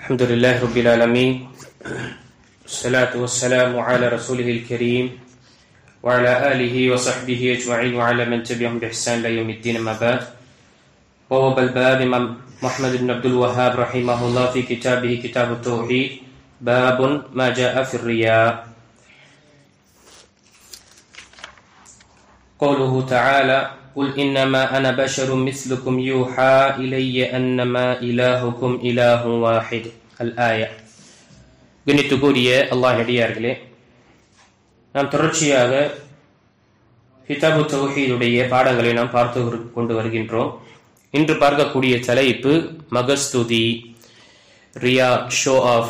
الحمد لله رب العالمين والصلاة والسلام على رسوله الكريم وعلى آله وصحبه أجمعين وعلى من تبعهم بإحسان إلى يوم الدين. ما بعد. بواب الباب إمام محمد بن عبد الوهاب رحمه الله في كتابه كتاب التوحيد باب ما جاء في الرياء. قوله تعالى قل إنما أنا بشر مثلكم يوحى إلي أنما إلهكم إله واحد. الآية. கணித்துக்குரிய அல்லாஹ் அடியார்களே, நாம் தொடர்ச்சியாக கிதாபு தௌஹீதுடைய பாடங்களை நாம் பார்த்து கொண்டு வருகின்றோம். இன்று பார்க்கக்கூடிய தலைப்பு மகஸ்துதி, ரியா, ஷோ ஆஃப்.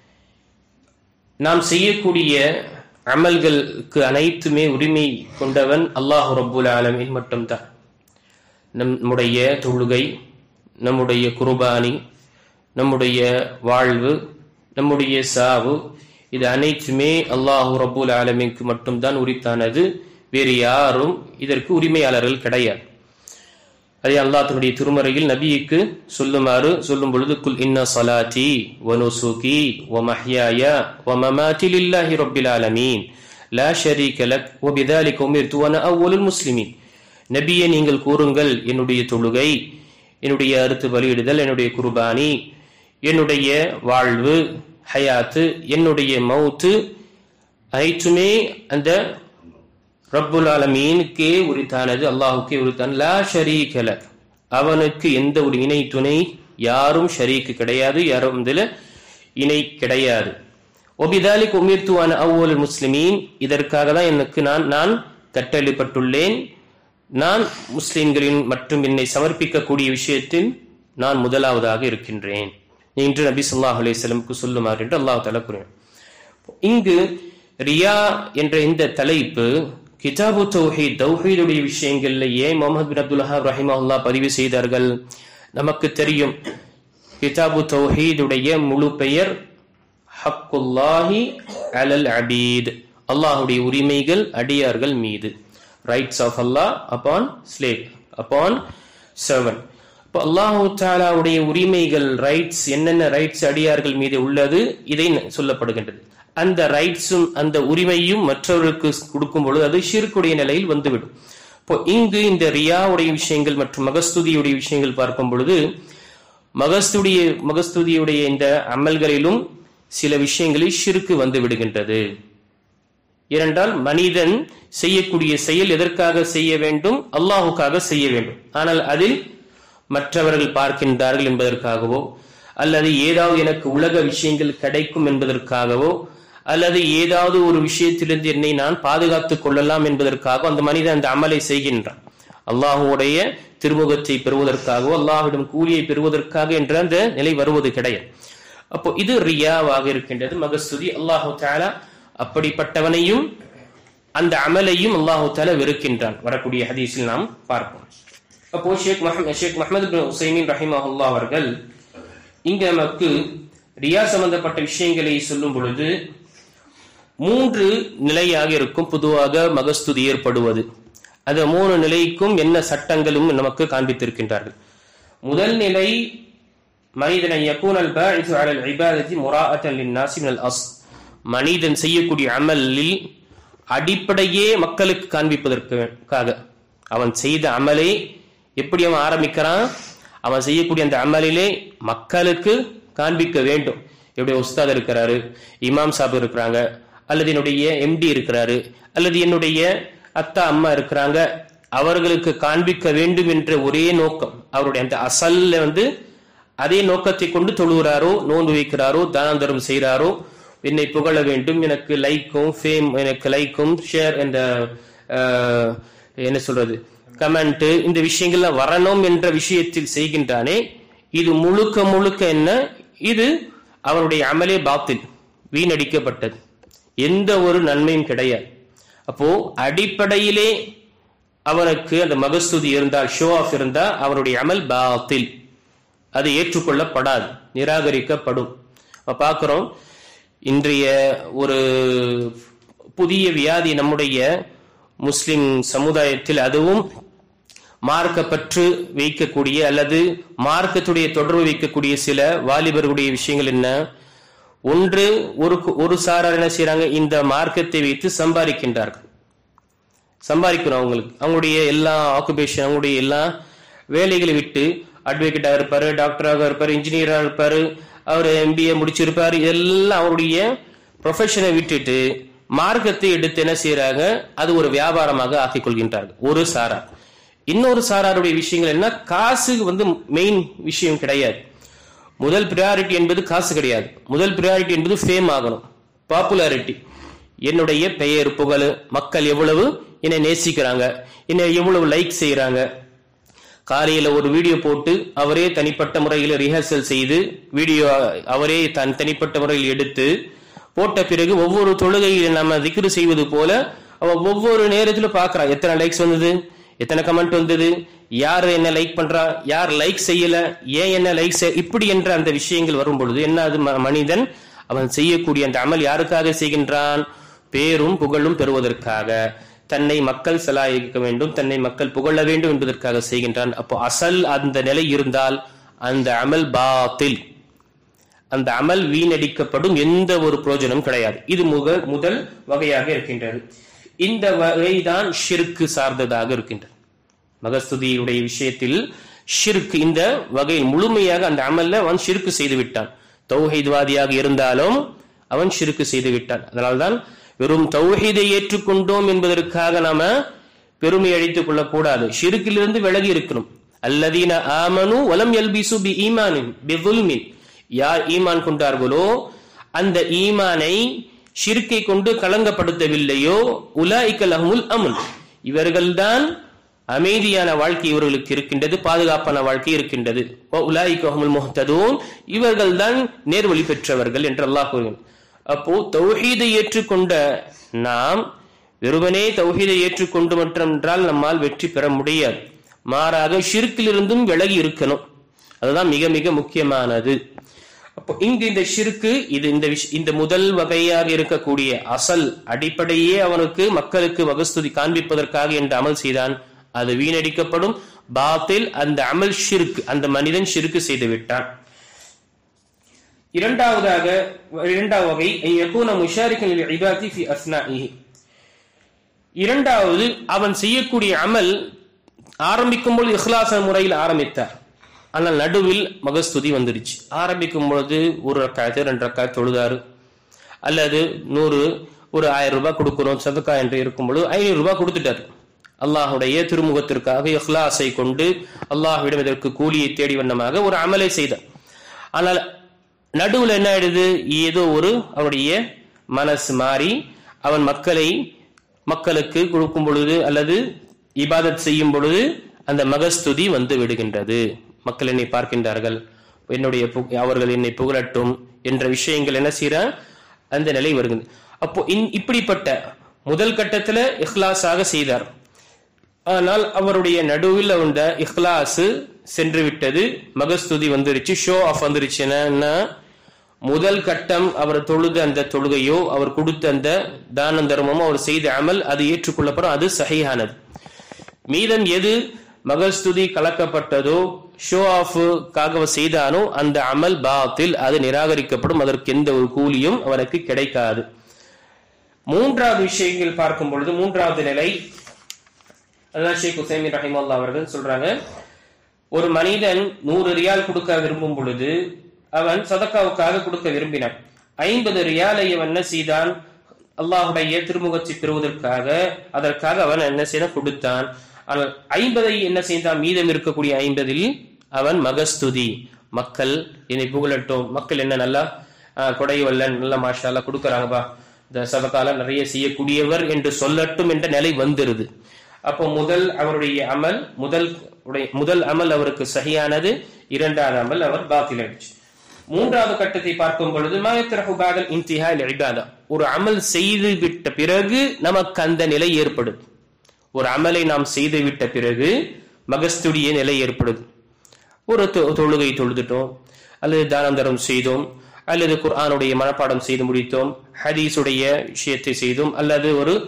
நாம் செய்யக்கூடிய அமல்களுக்கு அனைத்துமே உரிமை கொண்டவன் அல்லாஹு ரப்புல் ஆலமீன் மட்டும்தான். நம்முடைய தொழுகை, நம்முடைய குர்பானி, நம்முடைய வாழ்வு, நம்முடைய சாவு, இது அனைத்துமே அல்லாஹு ரப்புல் ஆலமீனுக்கு மட்டும்தான் உரித்தானது. வேறு யாரும் இதற்கு உரிமையாளர்கள் கிடையாது. அதே அல்லாஹ் தன்னுடைய திருமறையில் நபிக்கு சொல்லும் பொழுது குல் இன்ன ஸலாத்தி வ நுசுகி வ மஹ்யாய வ மமாத்தி லில்லாஹி ரப்பில் ஆலமீன் லா ஷரீக லக் வ பிதாலிக உமிர்து வ அன அவ்வலுல் முஸ்லிமீன். நபியே, நீங்கள் கூறுங்கள், என்னுடைய தொழுகை, என்னுடைய அறுத்து பலியிடுதல், என்னுடைய குர்பானி, என்னுடைய வாழ்வு, ஹயாத்து, என்னுடைய மௌத்து அனைத்துமே அந்த ரப்புல் ஆலமீனுக்கே உரித்தானது, அல்லாஹுக்கே உரித்தான. லா ஷரீக லக், அவனுக்கு எந்த ஒரு இணை துணை, யாரும் ஷரீக்கு கிடையாது, யாரும் இதில் இணை கிடையாது. ஒபிதாலிக் உமிர்து அன அவ்வலுல் முஸ்லிமீன், இதற்காக தான் எனக்கு நான் கட்டளைப்பட்டுள்ளேன். நான் முஸ்லிம்களின் மற்றும் என்னை சமர்ப்பிக்கக்கூடிய விஷயத்தில் நான் முதலாவதாக இருக்கின்றேன் என்று நபி ஸல்லல்லாஹு அலைஹி வஸல்லம் சொல்லுமாறு என்று அல்லாஹ் தஆலா கூறினார். இங்கு ரியா என்ற இந்த தலைப்பு கிதாபு தௌஹீத், தௌஹீதுடைய விஷயங்கள்ல ஏன் முஹம்மது பின் அப்துல் வஹாப் ரஹிமஹுல்லாஹ் பதிவு செய்தார்கள்? நமக்கு தெரியும், கிதாபு தௌஹீதுடைய முழு பெயர் ஹக்குல்லாஹி அலல் அபீத், அல்லாஹ்வுடைய உரிமைகள் அடியார்கள் மீது. Rights of Allah upon slave, upon servant. இப்போ அல்லாஹு தஆலாவுடைய உரிமைகள், ரைட்ஸ், என்னென்ன ரைட்ஸ் அடியார்கள் மீது உள்ளது, இதை சொல்லப்படுகின்றது. அந்த ரைட்ஸும் அந்த உரிமையும் மற்றவர்களுக்கு கொடுக்கும் பொழுது அது ஷிர்க்குடைய நிலையில் வந்துவிடும். இப்போ இங்கு இந்த ரியாவுடைய விஷயங்கள் மற்றும் மகஸ்துதியுடைய விஷயங்கள் பார்க்கும் பொழுது மகஸ்துதியுடைய இந்த அமல்களிலும் சில விஷயங்களில் ஷிர்க்கு வந்து விடுகின்றது. ஏனென்றால் மனிதன் செய்யக்கூடிய செயல் எதற்காக செய்ய வேண்டும்? அல்லாஹுக்காக செய்ய வேண்டும். ஆனால் அதில் மற்றவர்கள் பார்க்கின்றார்கள் என்பதற்காகவோ, அல்லது ஏதாவது எனக்கு உலக விஷயங்கள் கிடைக்கும் என்பதற்காகவோ, அல்லது ஏதாவது ஒரு விஷயத்திலிருந்து என்னை நான் பாதுகாத்துக் கொள்ளலாம் என்பதற்காக அந்த மனிதன் அந்த அமலை செய்கின்றான். அல்லாஹுடைய திருமுகத்தை பெறுவதற்காகவோ, அல்லாஹ்விடம் கூலியை பெறுவதற்காக என்ற அந்த நிலை வருவது கிடையாது. அப்போ இது ரியாவாக இருக்கின்றது, மகஸ்துதி. அல்லாஹு தஆலா அப்படிப்பட்டவனையும் அந்த அமலையும் அல்லாஹு தஆலா வெறுக்கின்றான். வரக்கூடிய ஹதீஸில் நாம் பார்ப்போம். அப்போ ஷேக் முஹம்மது பின் உஸைமீன் ரஹிமஹுல்லாஹ் அவர்கள் இங்க நமக்கு ரியா சம்பந்தப்பட்ட விஷயங்களை சொல்லும் பொழுது 3 நிலையாக இருக்கும் பொதுவாக மகஸ்துதி ஏற்படுவது. அந்த 3 நிலைக்கும் என்ன சட்டங்களும் நமக்கு காண்பித்திருக்கின்றார்கள். முதல் நிலை, மனிதன் யகூனல் பாஇது அலல் இபாதத்தி முராஅத்தன் லின்னாஸி மினல் அஸ்ல், மனிதன் செய்யக்கூடிய அமலில் அடிப்படையே மக்களுக்கு காண்பிப்பதற்காக. அவன் செய்த அமலை எப்படி அவன் ஆரம்பிக்கிறான்? அவன் செய்யக்கூடிய அந்த அமலிலே மக்களுக்கு காண்பிக்க வேண்டும். என்னுடைய உஸ்தாத் இருக்கிறாரு, இமாம் சாப் இருக்கிறாங்க, அல்லது என்னுடைய எம்டி இருக்கிறாரு, அல்லது என்னுடைய அத்தா அம்மா இருக்கிறாங்க, அவர்களுக்கு காண்பிக்க வேண்டும் என்ற ஒரே நோக்கம். அவருடைய அந்த அசல்ல அதே நோக்கத்தை கொண்டு தொழுகிறாரோ, நோன்பு வைக்கிறாரோ, தானம் தர்மம் செய்கிறாரோ, என்னை புகழ வேண்டும், எனக்கு லைக்கும் ஃபேம், எனக்கு லைக்கும் ஷேர், என்ற என்ன சொல்றது, கமெண்ட், இந்த விஷயங்கள்லாம் வரணும் என்ற விஷயத்தில் செய்கின்றானே, இது முழுக்க என்ன? இது அவனுடைய அமலே பாத்தில், வீணடிக்கப்பட்டது, எந்த ஒரு நன்மையும் கிடையாது. அப்போ அடிப்படையிலே அவனுக்கு அந்த மகஸ்துதி இருந்தால், ஷோ ஆஃப் இருந்தால், அவனுடைய அமல் பாத்தில், அது ஏற்றுக்கொள்ளப்படாது, நிராகரிக்கப்படும். பார்க்கிறோம், இன்றைய ஒரு புதிய வியாதி நம்முடைய முஸ்லிம் சமுதாயத்தில், அதுவும் மார்க்கப்பற்று வைக்கக்கூடிய அல்லது மார்க்கத்துடைய தொடர்பு வைக்கக்கூடிய சில வாலிபர்களுடைய விஷயங்கள் என்ன? ஒன்று, ஒரு சாரார் என்ன செய்யறாங்க, இந்த மார்க்கத்தை வைத்து சம்பாதிக்கின்றார்கள். சம்பாதிக்கணும் அவங்களுடைய எல்லா ஆக்குபேஷன், அவங்களுடைய எல்லா வேலைகளை விட்டு அட்வொகேட்டாக இருப்பாரு, டாக்டராக இருப்பாரு, இன்ஜினியராக இருப்பாரு, அவர் MBA முடிச்சிருப்பாரு, இதெல்லாம் அவருடைய ப்ரொஃபஷனை விட்டுட்டு மார்க்கத்தை எடுத்து என்ன செய்யறாங்க, அது ஒரு வியாபாரமாக ஆக்கிக் கொள்கின்றார்கள் ஒரு சாரார். இன்னொரு சாராருடைய விஷயங்கள் என்ன, காசு மெயின் விஷயம் கிடையாது. முதல் பிரியாரிட்டி என்பது காசு கிடையாது. முதல் பிரியாரிட்டி என்பது ஃபேம் ஆகணும், பாப்புலாரிட்டி. என்னுடைய பெயர் புகழ், மக்கள் எவ்வளவு என்னை நேசிக்கிறாங்க, என்னை எவ்வளவு லைக் செய்யறாங்க. காலையில ஒரு வீடியோ போட்டு அவரே தனிப்பட்ட முறையில் ரிஹர்சல் செய்து வீடியோ அவரே தனிப்பட்ட முறையில் எடுத்து போட்ட பிறகு ஒவ்வொரு தொழுகையில் நம்ம திக்ரு செய்வது போல ஒவ்வொரு நேரத்திலும் பார்க்கிறான், எத்தனை லைக்ஸ் வந்தது, எத்தனை கமெண்ட் வந்தது, யார் என்ன லைக் பண்றா, யார் லைக் செய்யல, ஏன் என்ன லைக் இப்படி என்ற அந்த விஷயங்கள் வரும் பொழுது என்ன, அது மனிதன் அவன் செய்யக்கூடிய அந்த அமல் யாருக்காக செய்கின்றான்? பேரும் புகழும் பெறுவதற்காக, தன்னை மக்கள் சலாயிக்க வேண்டும், தன்னை மக்கள் புகழ வேண்டும் என்பதற்காக செய்கின்றான். அப்போ அசல் அந்த நிலை இருந்தால் அந்த அமல் பாத்தில், அந்த அமல் வீணடிக்கப்படும், எந்த ஒரு பிரயோஜனம் கிடையாது. இது முதல் வகையாக இருக்கின்றது. இந்த வகைதான் ஷிர்க் சார்ந்ததாக இருக்கின்றது. மகஸ்துதியுடைய விஷயத்தில் ஷிர்க் இந்த வகையில் முழுமையாக அந்த அமல்ல அவன் ஷிர்க் செய்து விட்டான். தௌஹீத்வாதியாக இருந்தாலும் அவன் ஷிர்க் செய்து விட்டான். அதனால்தான் வெறும் தௌஹீதை ஏற்றுக்கொண்டோம் என்பதற்காக நாம பெருமை அழித்துக் கொள்ளக்கூடாது. ஷிர்க்கிலிருந்து விலகி இருக்கணும். அல்லதீன ஆமனு வலம் யல்பிசு பி ஈமானின் பிதுல்மின், யார் ஈமான் கொண்டார்களோ அந்த ஈமானை ஷிர்க்கை கொண்டு கலங்கப்படுத்தவில்லையோ உலாயிக லஹுமுல் அம்ன், இவர்கள்தான் அமைதியான வாழ்க்கை இவர்களுக்கு இருக்கின்றது, பாதுகாப்பான வாழ்க்கை இருக்கின்றது. உலாயிக ஹுமுல் முஹ்ததூன், இவர்கள்தான் நேர்வழி பெற்றவர்கள் என்று அல்லாஹ் கூறுகிறான். அப்போ தௌஹீதை ஏற்றுக்கொண்ட நாம் வெறுமனே தௌஹீதை ஏற்றுக்கொண்டு மட்டுமென்றால் நம்மால் வெற்றி பெற முடியாது. மாறாக ஷிர்க்கிலிருந்தும் விலகி இருக்கணும். அதுதான் மிக மிக முக்கியமானது. அப்போ இங்கு இந்த ஷிர்க்கு இந்த முதல் வகையாக இருக்கக்கூடிய அசல் அடிப்படையே அவனுக்கு மக்களுக்கு மகஸ்துதி காண்பிப்பதற்காக என்ற அமல் செய்தான், அது வீணடிக்கப்படும். பாத்தில் அந்த அமல் ஷிர்க், அந்த மனிதன் ஷிர்க்கு செய்து விட்டான். இரண்டாவது வகை இரண்டாவது, அவன் செய்யக்கூடிய அமல் ஆரம்பிக்கும் பொழுது இஹ்லாஸ் முறையில் ஆரம்பித்தார், ஆனால் நடுவில் மகஸ்துதி வந்துருச்சு. ஆரம்பிக்கும் பொழுது 1 ரக்காயத்து 2 ரக்காயத்து தொழுதாரு, அல்லது 100 ஒரு 1000 ரூபாய் கொடுக்கிறோம் சதக்கா என்று இருக்கும் பொழுது 500 ரூபாய் கொடுத்துட்டார். அல்லாஹுடைய திருமுகத்திற்காக இஹ்லாஸை கொண்டு அல்லாஹ்விடம் இதற்கு கூலியை தேடி வண்ணமாக ஒரு அமலை செய்தார். ஆனால் நடுவில் என்ன ஆயிடுது, ஏதோ அவனுடைய மனசு மாறி அவன் மக்களுக்கு கொடுக்கும் பொழுது அல்லது இபாதத் செய்யும் பொழுது அந்த மகஸ்துதி வந்து விடுகின்றது. மக்கள் என்னை பார்க்கின்றார்கள், அவர்கள் என்னை புகழட்டும் என்ற விஷயங்கள் என்ன செய்யறான், அந்த நிலை வருகிறது. அப்போ இப்படிப்பட்ட முதல் கட்டத்துல இஹ்லாஸாக செய்தார், ஆனால் அவருடைய நடுவில் அந்த இஹ்லாஸ் சென்று விட்டது, மகஸ்துதி வந்துருச்சு, ஷோ ஆஃப் வந்துருச்சு. என்ன, முதல் கட்டம் அவர் தொழுத அந்த தொழுகையோ அவர் கொடுத்த அந்த தான தர்மமோ அவர் செய்த அமல் அது ஏற்றுக்கொள்ளப்படும், அது சஹீஹானது. மீதம் எது மகஸ்துதி கலக்கப்பட்டதோ ஷோ ஆஃப்காக செய்தானோ அந்த அமல் பாத்தில், அது நிராகரிக்கப்படும், அதற்கு எந்த ஒரு கூலியும் அவனுக்கு கிடைக்காது. மூன்றாவது விஷயங்கள் பார்க்கும் பொழுது மூன்றாவது நிலை, அதான் ஷேக் உசைமீன் ரஹிமஹுல்லாஹ் அவர்கள் சொல்றாங்க, ஒரு மனிதன் 100 ரியால் கொடுக்க விரும்பும் பொழுது அவன் சதக்காவுக்காக கொடுக்க விரும்பினான். 50 ரியாலை அவன் என்ன செய்தான், அல்லாஹுடைய திருமுகத்தை பெறுவதற்காக அதற்காக அவன் என்ன செய்த கொடுத்தான். ஆனால் 50 என்ன செய்தான், மீதம் இருக்கக்கூடிய 50 அவன் மகஸ்துதி, மக்கள் என்னை புகழட்டும், மக்கள் என்ன நல்லா கொடைவல்லன் நல்ல மாஷா அல்லாஹ் கொடுக்கறாங்கப்பா, இந்த சதக்கால நிறைய செய்யக்கூடியவர் என்று சொல்லட்டும் என்ற நிலை வந்துருது. அப்போ அவருடைய அமல் முதல் அமல் அவருக்கு சஹியானது, இரண்டாவது அமல் அவர் பாத்தில் ஆயிடுச்சு. மூன்றாவது கட்டத்தை பார்க்கும் பொழுது ஒரு அமல் செய்து விட்ட பிறகு நமக்கு அந்த நிலை ஏற்படுது. ஒரு அமலை நாம் செய்து விட்ட பிறகு மகஸ்துடைய நிலை ஏற்படுது. ஒரு தொழுகை தொழுதுட்டோம், அல்லது தானம் தரம் செய்தோம், அல்லது குர்ஆனுடைய மனப்பாடம் செய்து முடித்தோம், ஹதீஸுடைய விஷயத்தை செய்தோம், அல்லது ஒரு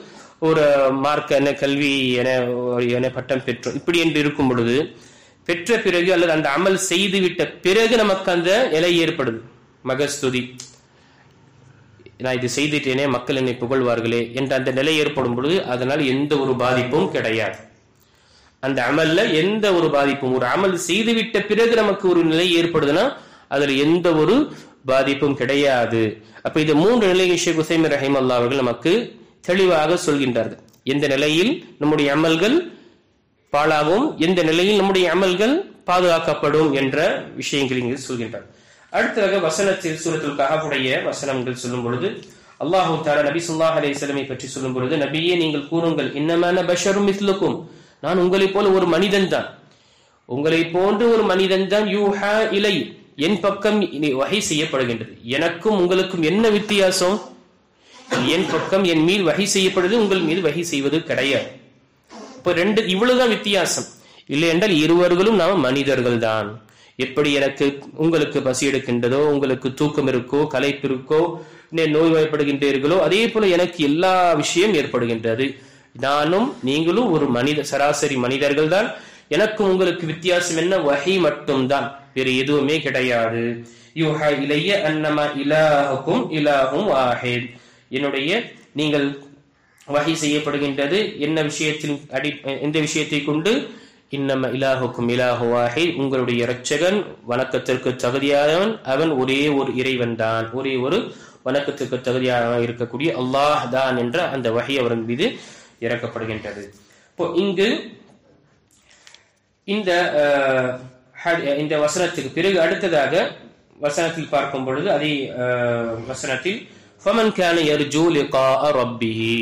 ஒரு மார்க்க என கல்வி என பட்டம் பெற்றோம் இப்படி என்று இருக்கும் பொழுது பெற்ற பிறகு அல்லது அந்த அமல் செய்துவிட்ட பிறகு நமக்கு அந்த நிலை ஏற்படுது. மகஸ்துதி, நான் இது செய்துட்டேனே மக்கள் என்னை புகழ்வார்களே என்ற அந்த நிலை ஏற்படும் பொழுது அதனால் எந்த ஒரு பாதிப்பும் கிடையாது. அந்த அமல்ல எந்த ஒரு பாதிப்பும், ஒரு அமல் செய்துவிட்ட பிறகு நமக்கு ஒரு நிலை ஏற்படுதுன்னா அதுல எந்த ஒரு பாதிப்பும் கிடையாது. அப்ப இது 3 நிலையை ஷேக் உசைமீன் ரஹிமஹுல்லாஹ் அவர்கள் நமக்கு தெளிவாக சொல்கின்றார்கள். எந்த நிலையில் நம்முடைய அமல்கள் பாழாகும், எந்த நிலையில் நம்முடைய அமல்கள் பாதுகாக்கப்படும் என்ற விஷயங்கள் இங்கு சொல்கின்றார். அடுத்ததாக வசனத்தில் சூரத்துல் கஹஃபுடைய வசனங்கள் சொல்லும் பொழுது அல்லாஹ் தஆலா நபி ஸல்லல்லாஹு அலைஹி வஸல்லம் பற்றி சொல்லும் பொழுது, நபியே நீங்கள் கூறுங்கள், இன்னமா அன பஷரும் மிஸ்லுக்கும், நான் உங்களை போல ஒரு மனிதன் தான், உங்களை போன்று ஒரு மனிதன் தான், யூஹா இலை, என் பக்கம் வஹி செய்யப்படுகின்றது. எனக்கும் உங்களுக்கும் என்ன வித்தியாசம்? என் பக்கம் என் மீது வஹி செய்யப்படுது, உங்கள் மீது வஹி செய்வது கிடையாது. இப்ப இவ்வளவுதான் வித்தியாசம். இல்லை என்றால் இருவர்களும் நாம் மனிதர்கள் தான். எப்படி எனக்கு உங்களுக்கு பசி எடுக்கின்றதோ, உங்களுக்கு தூக்கம் இருக்கோ, களைப்பு இருக்கோ, நோய்வாய்ப்படுகின்றீர்களோ, அதே போல எனக்கு எல்லா விஷயம் ஏற்படுகின்றது. நானும் நீங்களும் ஒரு சராசரி மனிதர்கள் தான். எனக்கும் உங்களுக்கு வித்தியாசம் என்ன? வஹி மட்டும்தான், வேறு எதுவுமே கிடையாது. யூஹா இலைய அன்னமா இலாஹுக்கும் இலாஹும் வாஹித், என்னுடைய நீங்கள் வஹி செய்யப்படுகின்றது என்ன விஷயத்தில் எந்த விஷயத்தை கொண்டு? இன்னம இலாஹுக்கும் இலாஹு வாஹித், உங்களுடைய இரட்சகன் வணக்கத்திற்கு தகுதியானவன், அவன் ஒரே ஒரு இறைவன் தான், ஒரே ஒரு வணக்கத்திற்கு தகுதியாக இருக்கக்கூடிய அல்லாஹ் தான் என்ற அந்த வஹி அவரின் மீது இறக்கப்படுகின்றது. இப்போ இங்கு இந்த வசனத்துக்கு பிறகு அடுத்ததாக வசனத்தில் பார்க்கும் பொழுது அதே வசனத்தில் ஃபமன் கான யர்ஜூ லிகாஅ ரப்பிஹி,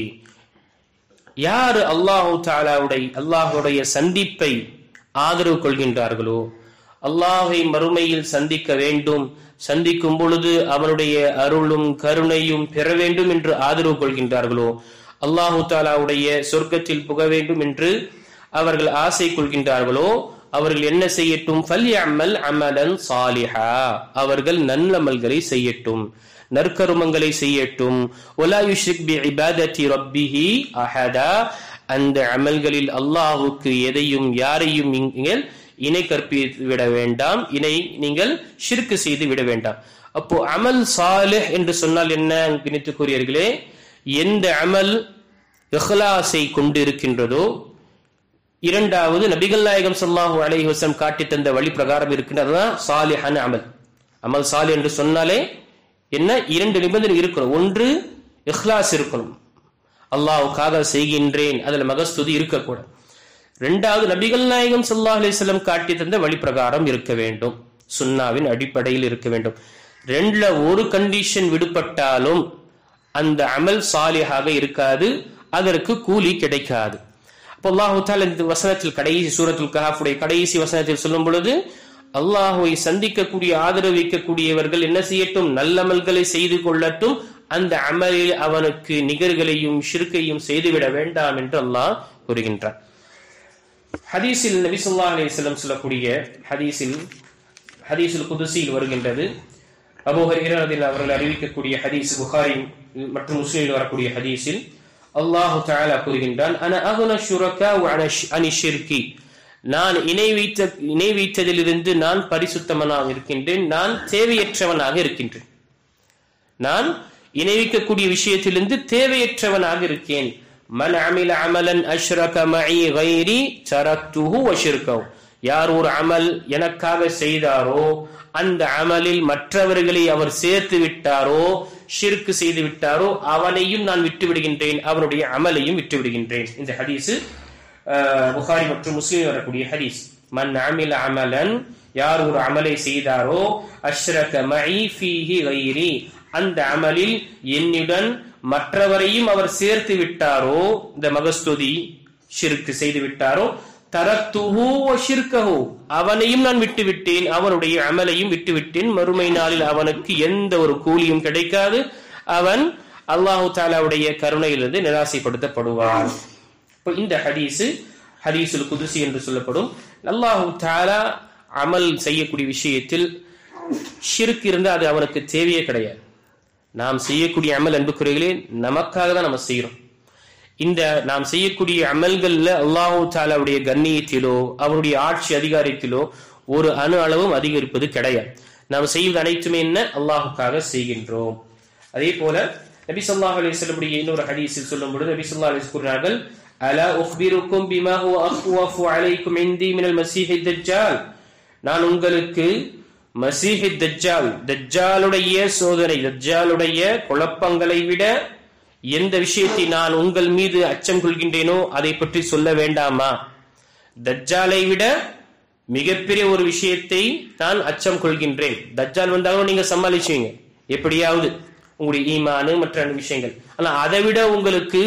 யார் அல்லாஹ்வுடைய சந்திப்பை ஆதரவு கொள்கின்றார்களோ, அல்லாஹை மறுமையில் சந்திக்க வேண்டும், சந்திக்கும் பொழுது அவனுடைய அருளும் கருணையும் பெற வேண்டும் என்று ஆதரவு கொள்கின்றார்களோ, அல்லாஹு தாலாவுடைய சொர்க்கத்தில் புக வேண்டும் என்று அவர்கள் ஆசை கொள்கின்றார்களோ, அவர்கள் என்ன செய்யட்டும்? ஃபல்யஅமல் அமலன் சாலிஹா, அவர்கள் நல்லமல்களை செய்யட்டும், நற்கருமங்களை செய்யட்டும். வலா யுஷ்ரிக் பிஇபாதத்தி ரப்பிஹி அஹதா, அந்த அமல்களில் அல்லாஹ்வுக்கு எதையும் யாரையும் நீங்கள் இணை கற்பித்து விட வேண்டாம், நீங்கள் ஷிர்க் செய்து விட வேண்டாம். அப்போ அமல் சாலிஹ் என்று சொன்னால் என்ன கணித்துக்குரியவர்களே? எந்த அமல் இஹ்லாஸை கொண்டு இருக்கின்றதோ, இரண்டாவது நபிகள் நாயகம் ஸல்லல்லாஹு அலைஹி வஸல்லம் காட்டி தந்த வழி பிரகாரம் இருக்கின்றதுதான் சாலிஹான அமல். அமல் சாலிஹ் என்று சொன்னாலே என்ன? 2 நிபந்தனை இருக்கணும். ஒன்று இஹ்லாஸ் இருக்கணும், அல்லாஹ்வுக்காக செய்கின்றேன், அதுல மகஸ்துதி இருக்கக்கூடாது. இரண்டாவது நபிகள் நாயகம் ஸல்லல்லாஹு அலைஹி வஸல்லம் காட்டி தந்த வழி பிரகாரம் இருக்க வேண்டும், சுன்னாவின் அடிப்படையில் இருக்க வேண்டும். ரெண்டுல ஒரு கண்டிஷன் விடுபட்டாலும் அந்த அமல் சாலிஹாக இருக்காது, அதற்கு கூலி கிடைக்காது. அப்போ அல்லாஹ் தஆலா இந்த வசனத்தில் கடைசி சூரத்துல் கஹஃபுடைய கடைசி வசனத்தில் சொல்லும் பொழுது, அல்லாஹ்வை சந்திக்கக்கூடிய ஆதரவு வைக்கக்கூடியவர்கள் என்ன செய்யட்டும்? நல்லமல்களை செய்து கொள்ளட்டும், அந்த அமலில் அவனுக்கு நிகர்களையும் ஷிர்கையும் செய்துவிட வேண்டாம் என்று அல்லாஹ் கூறுகின்றார். ஹதீஸில் நபி ஸல்லல்லாஹு அலைஹி வஸல்லம் சொல்லக்கூடிய ஹதீஸுல் குதுஸியில் வருகின்றது. அபூ ஹுரைரா ரலியல்லாஹு அவர்கள் அறிவிக்கக்கூடிய ஹதீஸ், புகாரி மற்றும் முஸ்லிமில் வரக்கூடிய ஹதீஸில் அல்லாஹ் தஆலா கூறுகின்றான், அன அக்னா ஷுரகா வ அனி ஷிர்கி, நான் இணை வைத்ததிலிருந்து நான் பரிசுத்தமனாக இருக்கின்றேன், நான் தேவையற்றவனாக இருக்கின்றேன், நான் இணை வைக்கக்கூடிய விஷயத்திலிருந்து தேவையற்றவனாக இருக்கேன். மன் அமில அமலன் அஷ்ரக மஇ கைரி தரக்துஹு வ ஷிர்கஹு, யார் ஒரு அமல் எனக்காக செய்தாரோ, அந்த அமலில் மற்றவர்களை அவர் சேர்த்து விட்டாரோ, ஷிர்க் செய்து விட்டாரோ, அவனையும் நான் விட்டு விடுகின்றேன், அவனுடைய அமலையும் விட்டு விடுகின்றேன். இந்த ஹதீஸ் புகாரி மற்றும் முஸ்லிம் வரக்கூடிய ஹதீஸ். மன் அமில அமலன், யார் ஒரு அமலை செய்தாரோ, அஷ்ரக மஇ ஃபீஹி கைரி, அந்த அமலில் என்னுடன் மற்றவரையும் அவர் சேர்த்து விட்டாரோ, இந்த மகஸ்துதி ஷிர்க் செய்து விட்டாரோ, தரக்துஹு வ ஷிர்கஹு, அவனையும் நான் விட்டுவிட்டேன், அவனுடைய அமலையும் விட்டுவிட்டேன், மறுமை நாளில் அவனுக்கு எந்த ஒரு கூலியும் கிடைக்காது, அவன் அல்லாஹு தஆலாவுடைய கருணையிலிருந்து நிராசைப்படுத்தப்படுவான். இப்போ இந்த ஹதீஸுல் குதுஸி என்று சொல்லப்படும். அல்லாஹு தஆலா அமல் செய்யக்கூடிய விஷயத்தில் ஷிர்க் இருந்தால் அது அவனுக்கு தேவையே கிடையாது. நாம் செய்யக்கூடிய அமல் அன்புக்குரியவர்களே நமக்காக தான் நம்ம செய்யறோம். இந்த நாம் செய்யக்கூடிய அமல்கள்ல அல்லாஹு தஆலாவுடைய கண்ணியத்திலோ அவருடைய ஆட்சி அதிகாரத்திலோ ஒரு அணு அளவும் அதிகரிப்பது கிடையாது. நாம் செய்வது அனைத்துமே என்ன அல்லாஹுக்காக செய்கின்றோம். அதே போல நபி ஸல்லல்லாஹு அலைஹி வஸல்லம் இன்னொரு ஹதீஸில் சொல்லும் பொழுது நபி ஸல்லல்லாஹு அலைஹி வஸல்லம் கூறினார்கள், அலா உக்பிருக்கும் பிமா ஹுவ அக்வஃபு அலைக்கும் இன்தி மினல் மஸீஹித் தஜ்ஜால், நான் உங்களுக்கு மஸீஹித் தஜ்ஜால், தஜ்ஜாலுடைய சோதனை, தஜ்ஜாலுடைய குழப்பங்களை விட எந்த விஷயத்தை நான் உங்கள் மீது அச்சம் கொள்கின்றேனோ அதை பற்றி சொல்ல வேண்டாமா? தஜ்ஜாலை விட மிகப்பெரிய ஒரு விஷயத்தை நான் அச்சம் கொள்கின்றேன். தஜ்ஜால் வந்தாலும் நீங்க சமாளிச்சுவீங்க எப்படியாவது உங்களுடைய ஈமானு மற்ற விஷயங்கள். ஆனா அதை விட உங்களுக்கு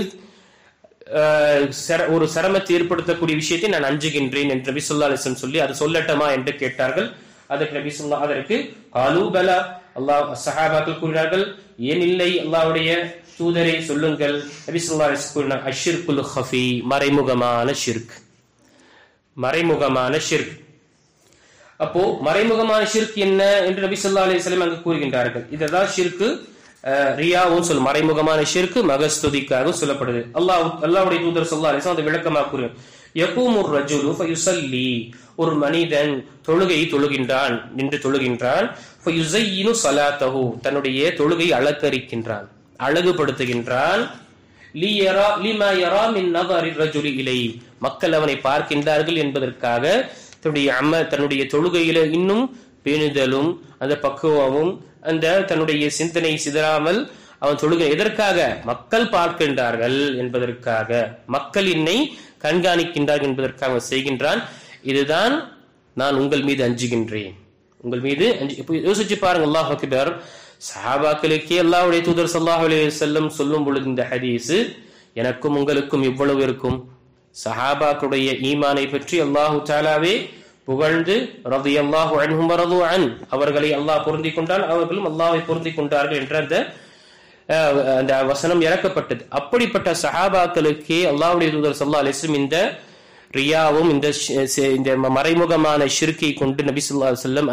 ஒரு சிரமத்தை ஏற்படுத்தக்கூடிய விஷயத்தை நான் அஞ்சுகின்றேன் என்று நபி ஸல்லல்லாஹு அலைஹி வஸல்லம் சொல்லி அது சொல்லட்டுமா என்று கேட்டார்கள். அதற்கு நபி ஸல்லல்லாஹு அதற்கு காலு பலா, அல்லாஹ் சஹாபாக்கள் கூறினார்கள், ஏன் இல்லை அல்லாஹ்வுடைய தூதரை சொல்லுங்கள். நபி ஸல்லல்லாஹு அலைஹி வஸல்லம் கூறினார், அஷ்ஷிர்குல் ஹஃபி, மறைமுகமான ஷிர்க், மறைமுகமான ஷிர்க். அப்போ மறைமுகமான ஷிர்க் என்ன என்று நபி ஸல்லல்லாஹு அலைஹி வஸல்லம் அங்கு கூறுகின்றார்கள். இதுதான் ஷிர்க். ரியாவும் சொல் மறைமுகமான ஷிர்க் மகஸ்துதிக்காக சொல்லப்படுது. அல்லாஹ்வுடைய தூதர் ஸல்லல்லாஹு அலைஹி வஸல்லம் அதை விளக்கமாக கூறுகிறார். யகூமுர் ரஜுலு ஃபயுஸல்லி, ஒரு மனிதன் தொழுகையை தொழுகின்றான், நின்று தொழுகின்றான். ஃபயுஸையினு ஸலாத்தஹு, தன்னுடைய தொழுகை அலங்கரிக்கின்றான், அழகுபடுத்துகின்றான். லிமா யரா மின் நதரி ரஜுலி இலைஹி, மக்கள் அவனை பார்க்கின்றார்கள் என்பதற்காக தன்னுடைய தொழுகையில இன்னும் பேணுதலும் அந்த பக்குவமும் அந்த தன்னுடைய சிந்தனை சிதறாமல் அவன் தொழுகை எதற்காக? மக்கள் பார்க்கின்றார்கள் என்பதற்காக, மக்கள் என்னை கண்காணிக்கின்றார்கள் என்பதற்காக செய்கின்றான். இதுதான் நான் உங்கள் மீது அஞ்சுகின்றேன், உங்கள் மீது யோசிச்சு பாருங்க. அல்லாஹ் அக்பர். சஹாபாக்களுக்கே அல்லாஹ்வுடைய தூதர் ஸல்லல்லாஹு அலைஹி வஸல்லம் சொல்லும் பொழுது இந்த ஹதீஸ் எனக்கும் உங்களுக்கும் எவ்வளவு இருக்கும்? சஹாபாக்களுடைய ஈமானை பற்றி அல்லாஹு தஆலாவே புகழ்ந்து ரலியல்லாஹு அன்ஹும் வரது அன், அவர்களை அல்லாஹ் பொருந்திக் கொண்டான், அவர்களும் அல்லாஹ்வை பொருந்திக் கொண்டார்கள் என்ற அந்த வசனம் இறக்கப்பட்டது. அப்படிப்பட்ட சஹாபாக்களுக்கே அல்லாஹ்வுடைய தூதர் ஸல்லல்லாஹு அலைஹி வஸல்லம் இந்த ரியாவும் இந்த மறைமுகமான ஷிர்க்கை கொண்டு நபி ஸல்லல்லாஹு அலைஹி வஸல்லம்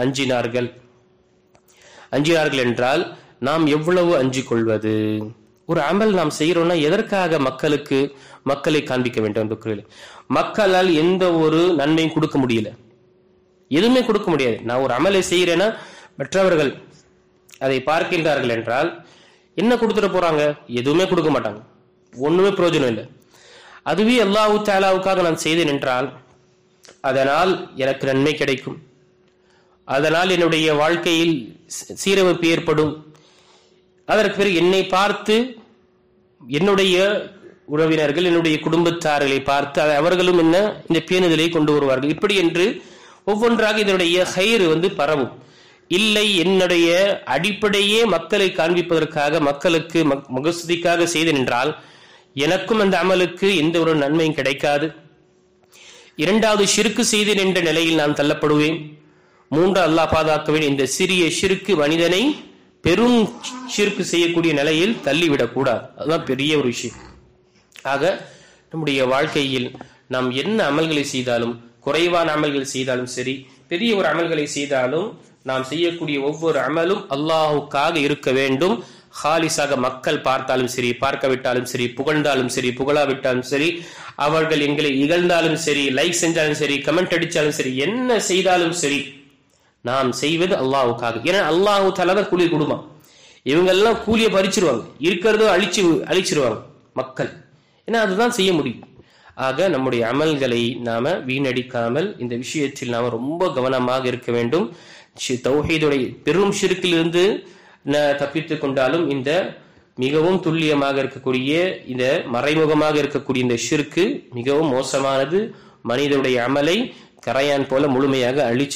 அஞ்சினார்கள் என்றால் நாம் எவ்வளவு அஞ்சிக் கொள்வது? ஒரு அமல் நாம் செய்யறோம்னா எதற்காக மக்களை காண்பிக்க வேண்டும் என்று மக்களால் எந்த ஒரு நன்மையும் கொடுக்க முடியல, எதுவுமே கொடுக்க முடியாது. நான் ஒரு அமலை செய்யறேன்னா மற்றவர்கள் அதை பார்க்கின்றார்கள் என்றால் என்ன கொடுத்துட்டு போறாங்க? எதுவுமே கொடுக்க மாட்டாங்க, ஒண்ணுமே பிரயோஜனம் இல்லை. அதுவே அல்லாஹ் தஆலாவுக்காக நான் செய்தேன் என்றால் அதனால் எனக்கு நன்மை கிடைக்கும், அதனால் என்னுடைய வாழ்க்கையில் சீரமைப்பு ஏற்படும். அதற்கு பிறகு என்னை பார்த்து என்னுடைய உறவினர்கள் என்னுடைய குடும்பத்தார்களை பார்த்து அவர்களும் என்ன இந்த பேணுதலை கொண்டு வருவார்கள். இப்படி என்று ஒவ்வொன்றாக இதனுடைய ஹைர் பரவும். இல்லை என்னுடைய அடிப்படையே மக்களை காண்பிப்பதற்காக மக்களுக்கு முகஸ்துதிக்காக செய்தேன் என்றால் எனக்கும் அந்த அமலுக்கு எந்த ஒரு நன்மையும் கிடைக்காது. இரண்டாவது ஷிர்க்கு செய்தேன் என்ற நிலையில் நான் தள்ளப்படுவேன். மூன்று அல்லாஹ் பாதுகாக்கவேன். இந்த சிறிய ஷிர்க்கு மனிதனை பெரும் ஷிர்க்கு செய்யக்கூடிய நிலையில் தள்ளிவிடக் கூடாது. அதுதான் பெரிய ஒரு விஷயம். ஆக நம்முடைய வாழ்க்கையில் நாம் என்ன அமல்களை செய்தாலும், குறைவான அமல்கள் செய்தாலும் சரி, பெரிய ஒரு அமல்களை செய்தாலும் நாம் செய்யக்கூடிய ஒவ்வொரு அமலும் அல்லாஹுக்காக இருக்க வேண்டும். ஹாலிஸாக மக்கள் பார்த்தாலும் சரி, பார்க்கவிட்டாலும் சரி, புகழ்ந்தாலும் சரி, புகழாவிட்டாலும் சரி, அவர்கள் எங்களை இகழ்ந்தாலும் சரி, லைக் செஞ்சாலும் சரி, கமெண்ட் அடிச்சாலும் சரி, என்ன செய்தாலும் சரி, நாம் செய்வது அல்லாஹுக்காக. ஏன்னா அல்லாஹு தஆலா தான் கூலி கொடுப்பான். இவங்க எல்லாம் கூலியை பறிச்சிருவாங்க, இருக்கிறதோ அழிச்சிருவாங்க மக்கள். ஏன்னா அதுதான் செய்ய முடியும். ஆக நம்முடைய அமல்களை நாம வீணடிக்காமல் இந்த விஷயத்தில் நாம ரொம்ப கவனமாக இருக்க வேண்டும். தௌஹீதுடைய பெரும் ஷிர்க்கிலிருந்து தப்பித்துக் கொண்டாலும் இந்த மிகவும் துல்லியமாக இருக்கக்கூடிய இந்த மறைமுகமாக இருக்கக்கூடிய இந்த ஷிர்க்கு மிகவும் மோசமானது. மனிதனுடைய அமலை கரையான் போல முழுமையாக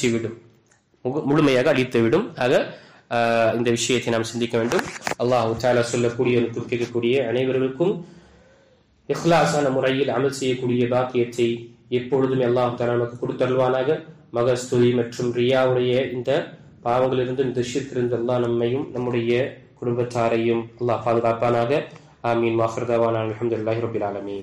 அழித்துவிடும். ஆக இந்த விஷயத்தை நாம் சிந்திக்க வேண்டும். அல்லாஹ் தஆலா சொல்லக்கூடிய கேட்கக்கூடிய அனைவர்களுக்கும் இஹ்லாஸான முறையில் அமல் செய்யக்கூடிய பாக்கியத்தை எப்பொழுதுமே அல்லாஹ் தஆலா நமக்கு கொடுத்தருள்வானாக. மகஸ்துதி மற்றும் ரியாவுடைய இந்த பாவங்களிலிருந்து, இந்த ஷிர்க்கிலிருந்து அல்லாஹ் நம்மையும் நம்முடைய குடும்பத்தாரையும் அல்லாஹ் பாதுகாப்பானாக. ஆமீன். வாஹிர் தஅவானா அல்ஹம்துலில்லாஹி ரப்பில் ஆலமீன்.